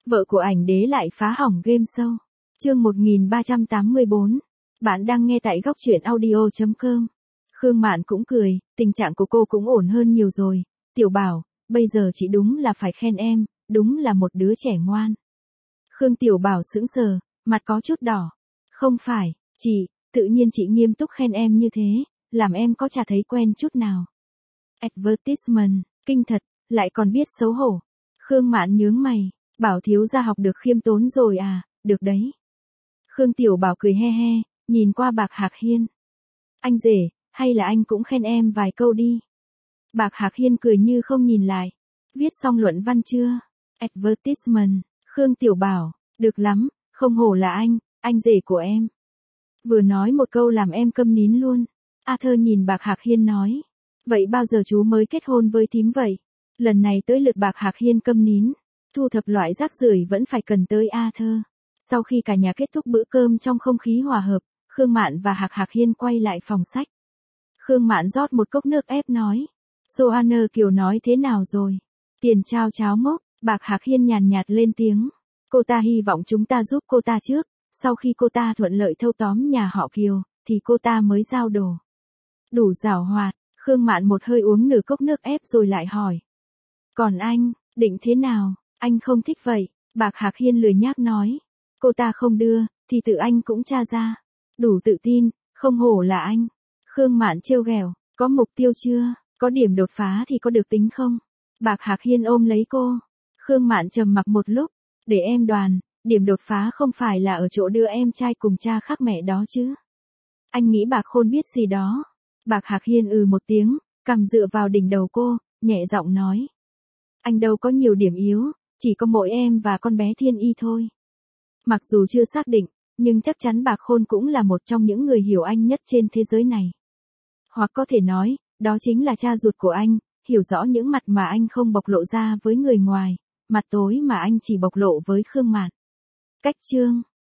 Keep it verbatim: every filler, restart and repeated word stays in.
Vợ của ảnh đế lại phá hỏng game show. Chương một nghìn ba trăm tám mươi bốn. Bạn đang nghe tại góc truyện audio chấm com. Khương Mạn cũng cười, tình trạng của cô cũng ổn hơn nhiều rồi. Tiểu Bảo, bây giờ chị đúng là phải khen em, đúng là một đứa trẻ ngoan. Khương Tiểu Bảo sững sờ, mặt có chút đỏ. Không phải, chị, tự nhiên chị nghiêm túc khen em như thế, làm em có chả thấy quen chút nào. Advertisement, kinh thật, lại còn biết xấu hổ. Khương Mạn nhướng mày, Bảo thiếu gia học được khiêm tốn rồi à, được đấy. Khương Tiểu Bảo cười he he, nhìn qua Bạc Hạc Hiên. Anh rể, hay là anh cũng khen em vài câu đi. Bạc Hạc Hiên cười như không nhìn lại. Viết xong luận văn chưa? Advertisement, Khương Tiểu Bảo, được lắm, không hổ là anh, anh rể của em. Vừa nói một câu làm em câm nín luôn. Arthur nhìn Bạc Hạc Hiên nói. Vậy bao giờ chú mới kết hôn với thím vậy? Lần này tới lượt Bạc Hạc Hiên câm nín. Thu thập loại rác rưởi vẫn phải cần tới Arthur. Sau khi cả nhà kết thúc bữa cơm trong không khí hòa hợp, Khương Mạn và Hạc Hạc Hiên quay lại phòng sách. Khương Mạn rót một cốc nước ép nói. Joanna Kiều nói thế nào rồi? Tiền trao cháo mốc, Bạc Hạc Hiên nhàn nhạt lên tiếng. Cô ta hy vọng chúng ta giúp cô ta trước, sau khi cô ta thuận lợi thâu tóm nhà họ Kiều, thì cô ta mới giao đồ. Đủ giảo hoạt, Khương Mạn một hơi uống nửa cốc nước ép rồi lại hỏi. Còn anh, định thế nào? Anh không thích vậy, Bạc Hạc Hiên lười nhác nói. Cô ta không đưa, thì tự anh cũng tra ra. Đủ tự tin, không hổ là anh. Khương Mạn trêu ghẹo, có mục tiêu chưa? Có điểm đột phá thì có được tính không? Bạc Hạc Hiên ôm lấy cô. Khương Mạn trầm mặc một lúc. Để em đoán, điểm đột phá không phải là ở chỗ đưa em trai cùng cha khác mẹ đó chứ? Anh nghĩ Bạc Khôn biết gì đó. Bạc Hạc Hiên ừ một tiếng, cằm dựa vào đỉnh đầu cô, nhẹ giọng nói. Anh đâu có nhiều điểm yếu, chỉ có mỗi em và con bé Thiên Y thôi. Mặc dù chưa xác định, nhưng chắc chắn Bạc Khôn cũng là một trong những người hiểu anh nhất trên thế giới này. Hoặc có thể nói, đó chính là cha ruột của anh, hiểu rõ những mặt mà anh không bộc lộ ra với người ngoài, mặt tối mà anh chỉ bộc lộ với Khương Mạn. Cách chương